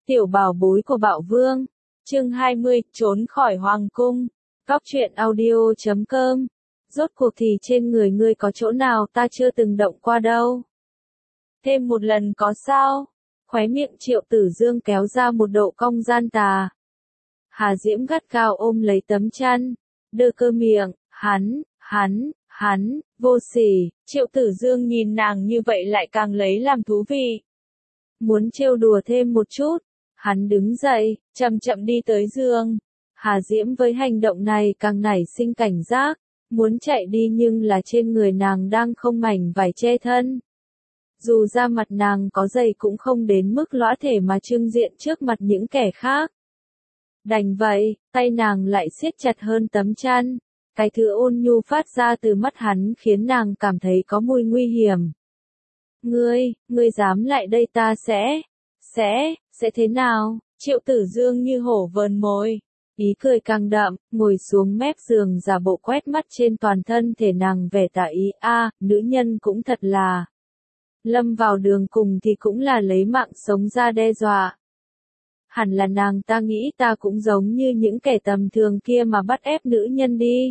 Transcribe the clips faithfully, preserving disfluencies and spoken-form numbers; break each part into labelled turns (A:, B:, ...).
A: Tiểu bảo bối của Bạo Vương. Chương hai mươi, trốn khỏi hoàng cung. Góc truyện audio chấm com. Rốt cuộc thì trên người ngươi có chỗ nào ta chưa từng động qua đâu. Thêm một lần có sao? Khóe miệng Triệu Tử Dương kéo ra một độ cong gian tà. Hà Diễm gắt gao ôm lấy tấm chăn, đưa cơ miệng, hắn, hắn, hắn, vô sỉ. Triệu Tử Dương nhìn nàng như vậy lại càng lấy làm thú vị. Muốn trêu đùa thêm một chút, hắn đứng dậy, chậm chậm đi tới giường. Hà Diễm với hành động này càng nảy sinh cảnh giác, muốn chạy đi nhưng là trên người nàng đang không mảnh vải che thân. Dù da mặt nàng có dày cũng không đến mức lõa thể mà trưng diện trước mặt những kẻ khác. Đành vậy, tay nàng lại siết chặt hơn tấm chăn. Cái thứ ôn nhu phát ra từ mắt hắn khiến nàng cảm thấy có mùi nguy hiểm. Ngươi, ngươi dám lại đây ta sẽ, sẽ, sẽ thế nào? Triệu Tử Dương như hổ vờn mồi. Ý cười càng đậm, ngồi xuống mép giường giả bộ quét mắt trên toàn thân thể nàng vẻ tà ý. A, nữ nhân cũng thật là. Lâm vào đường cùng thì cũng là lấy mạng sống ra đe dọa. Hẳn là nàng ta nghĩ ta cũng giống như những kẻ tầm thường kia mà bắt ép nữ nhân đi.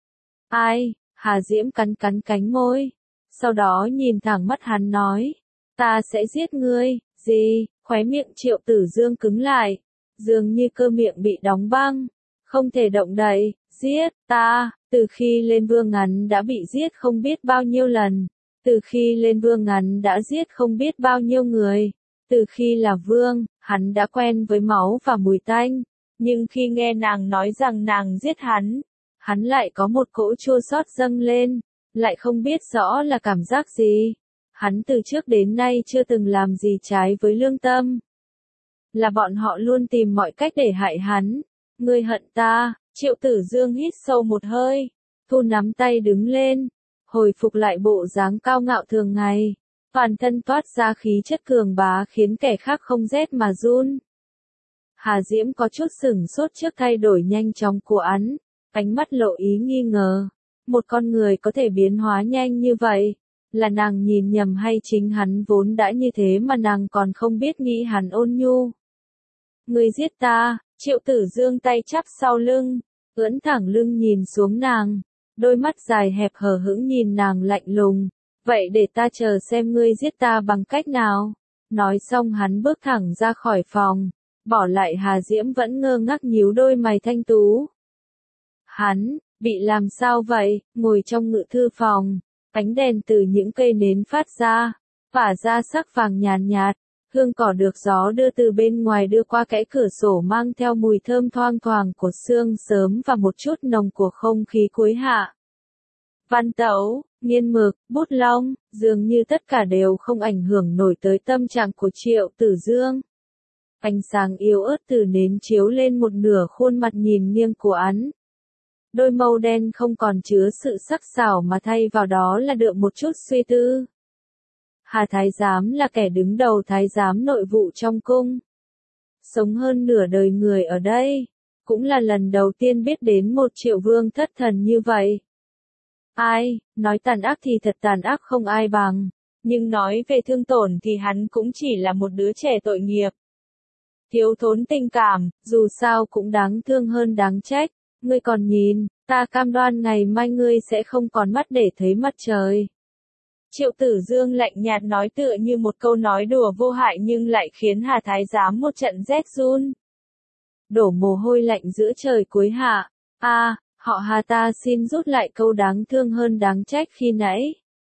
A: Ai? Hà Diễm cắn cắn cánh môi. Sau đó nhìn thẳng mắt hắn nói. Ta sẽ giết ngươi. Gì? Khóe miệng Triệu Tử Dương cứng lại. Dường như cơ miệng bị đóng băng. Không thể động đậy. Giết ta. Từ khi lên vương ngắn đã bị giết không biết bao nhiêu lần. Từ khi lên vương ngắn đã giết không biết bao nhiêu người. Từ khi là vương, hắn đã quen với máu và mùi tanh. Nhưng khi nghe nàng nói rằng nàng giết hắn, hắn lại có một cỗ chua xót dâng lên, lại không biết rõ là cảm giác gì. Hắn từ trước đến nay chưa từng làm gì trái với lương tâm. Là bọn họ luôn tìm mọi cách để hại hắn. Ngươi hận ta. Triệu Tử Dương hít sâu một hơi, thu nắm tay đứng lên, hồi phục lại bộ dáng cao ngạo thường ngày. Toàn thân toát ra khí chất cường bá khiến kẻ khác không rét mà run. Hà Diễm có chút sửng sốt trước thay đổi nhanh chóng của hắn, ánh mắt lộ ý nghi ngờ. Một con người có thể biến hóa nhanh như vậy, là nàng nhìn nhầm hay chính hắn vốn đã như thế mà nàng còn không biết nghĩ hắn ôn nhu. Ngươi giết ta. Triệu Tử Dương tay chắp sau lưng, ưỡn thẳng lưng nhìn xuống nàng, đôi mắt dài hẹp hờ hững nhìn nàng lạnh lùng. Vậy để ta chờ xem ngươi giết ta bằng cách nào. Nói xong hắn bước thẳng ra khỏi phòng, bỏ lại Hà Diễm vẫn ngơ ngác nhíu đôi mày thanh tú. Hắn, bị làm sao vậy? Ngồi trong ngự thư phòng, ánh đèn từ những cây nến phát ra, phả ra sắc vàng nhàn nhạt, hương cỏ được gió đưa từ bên ngoài đưa qua kẽ cửa sổ mang theo mùi thơm thoang thoảng của sương sớm và một chút nồng của không khí cuối hạ. Văn tấu, nghiên mực, bút lông, dường như tất cả đều không ảnh hưởng nổi tới tâm trạng của Triệu Tử Dương. Ánh sáng yếu ớt từ nến chiếu lên một nửa khuôn mặt nhìn nghiêng của hắn. Đôi mâu đen không còn chứa sự sắc sảo mà thay vào đó là đượm một chút suy tư. Hà Thái Giám là kẻ đứng đầu Thái Giám nội vụ trong cung. Sống hơn nửa đời người ở đây, cũng là lần đầu tiên biết đến một Triệu Vương thất thần như vậy. Ai, nói tàn ác thì thật tàn ác không ai bằng, nhưng nói về thương tổn thì hắn cũng chỉ là một đứa trẻ tội nghiệp. Thiếu thốn tình cảm, dù sao cũng đáng thương hơn đáng trách. Ngươi còn nhìn, ta cam đoan ngày mai ngươi sẽ không còn mắt để thấy mặt trời. Triệu Tử Dương lạnh nhạt nói tựa như một câu nói đùa vô hại nhưng lại khiến Hà Thái Giám một trận rét run. Đổ mồ hôi lạnh giữa trời cuối hạ. A, à, họ Hà ta xin rút lại câu đáng thương hơn đáng trách khi nãy.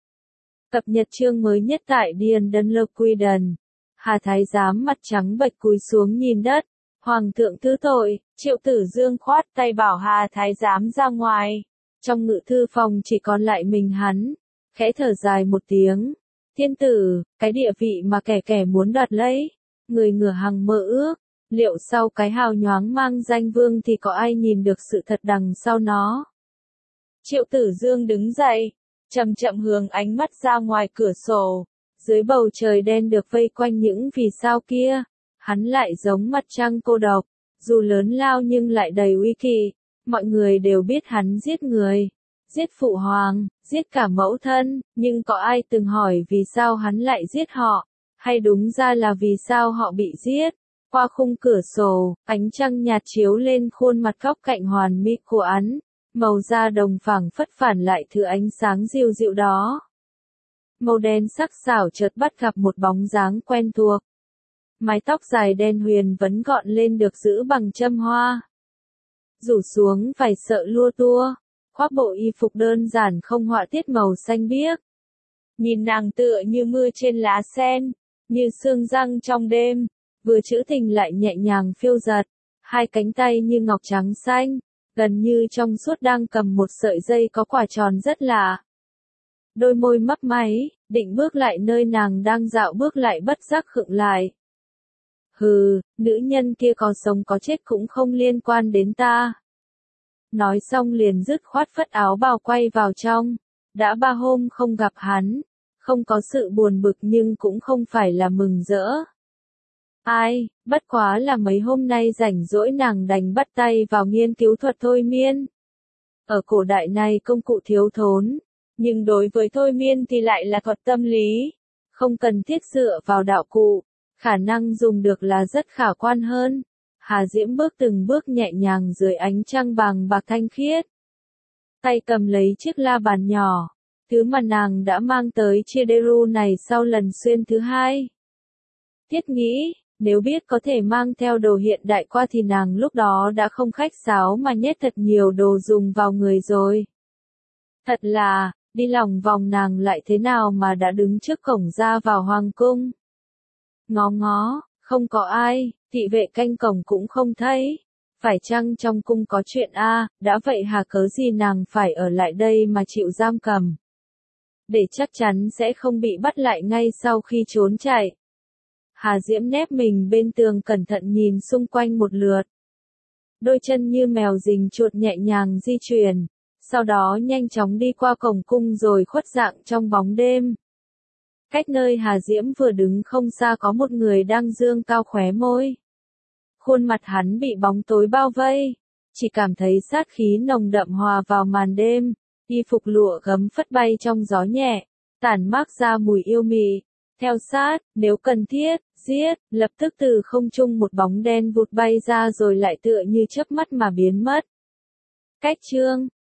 A: Cập nhật chương mới nhất tại Điền Đơn Lộc Quy Đần. Hà Thái Giám mặt trắng bệch cúi xuống nhìn đất. Hoàng thượng thứ tội. Triệu Tử Dương khoát tay bảo Hà Thái Giám ra ngoài. Trong ngự thư phòng chỉ còn lại mình hắn. Khẽ thở dài một tiếng. Thiên tử, cái địa vị mà kẻ kẻ muốn đoạt lấy. Người ngửa hằng mơ ước. Liệu sau cái hào nhoáng mang danh vương thì có ai nhìn được sự thật đằng sau nó? Triệu Tử Dương đứng dậy, chậm chậm hướng ánh mắt ra ngoài cửa sổ. Dưới bầu trời đen được vây quanh những vì sao kia, hắn lại giống mặt trăng cô độc, dù lớn lao nhưng lại đầy uy kỳ. Mọi người đều biết hắn giết người, giết phụ hoàng, giết cả mẫu thân, nhưng có ai từng hỏi vì sao hắn lại giết họ, hay đúng ra là vì sao họ bị giết? Qua khung cửa sổ, ánh trăng nhạt chiếu lên khuôn mặt góc cạnh hoàn mỹ của hắn, màu da đồng phẳng phất phản lại thứ ánh sáng dịu dịu đó. Màu đen sắc sảo chợt bắt gặp một bóng dáng quen thuộc. Mái tóc dài đen huyền vấn gọn lên được giữ bằng châm hoa. Rủ xuống vài sợi lua tua, khoác bộ y phục đơn giản không họa tiết màu xanh biếc. Nhìn nàng tựa như mưa trên lá sen, như sương răng trong đêm, vừa trữ tình lại nhẹ nhàng phiêu dật, hai cánh tay như ngọc trắng xanh, gần như trong suốt đang cầm một sợi dây có quả tròn rất lạ. Đôi môi mấp máy, định bước lại nơi nàng đang dạo bước lại bất giác khựng lại. Hừ, nữ nhân kia có sống có chết cũng không liên quan đến ta. Nói xong liền dứt khoát phất áo bào quay vào trong. Đã ba hôm không gặp hắn, không có sự buồn bực nhưng cũng không phải là mừng rỡ. Ai, bất quá là mấy hôm nay rảnh rỗi nàng đành bắt tay vào nghiên cứu thuật thôi miên. Ở cổ đại này công cụ thiếu thốn, nhưng đối với thôi miên thì lại là thuật tâm lý, không cần thiết dựa vào đạo cụ, khả năng dùng được là rất khả quan hơn. Hà Diễm bước từng bước nhẹ nhàng dưới ánh trăng vàng bạc thanh khiết. Tay cầm lấy chiếc la bàn nhỏ, thứ mà nàng đã mang tới Chiederu này sau lần xuyên thứ hai. Thiết nghĩ, nếu biết có thể mang theo đồ hiện đại qua thì nàng lúc đó đã không khách sáo mà nhét thật nhiều đồ dùng vào người rồi. Thật là, đi lòng vòng nàng lại thế nào mà đã đứng trước cổng ra vào hoàng cung. Ngó ngó, không có ai, thị vệ canh cổng cũng không thấy. Phải chăng trong cung có chuyện a? À, đã vậy hà cớ gì nàng phải ở lại đây mà chịu giam cầm. Để chắc chắn sẽ không bị bắt lại ngay sau khi trốn chạy. Hà Diễm nép mình bên tường cẩn thận nhìn xung quanh một lượt. Đôi chân như mèo rình chuột nhẹ nhàng di chuyển, sau đó nhanh chóng đi qua cổng cung rồi khuất dạng trong bóng đêm. Cách nơi Hà Diễm vừa đứng không xa có một người đang dương cao khóe môi. Khuôn mặt hắn bị bóng tối bao vây, chỉ cảm thấy sát khí nồng đậm hòa vào màn đêm, y phục lụa gấm phất bay trong gió nhẹ, tản mát ra mùi yêu mị. Theo sát, nếu cần thiết, giết, lập tức từ không trung một bóng đen vụt bay ra rồi lại tựa như chớp mắt mà biến mất. Cách chương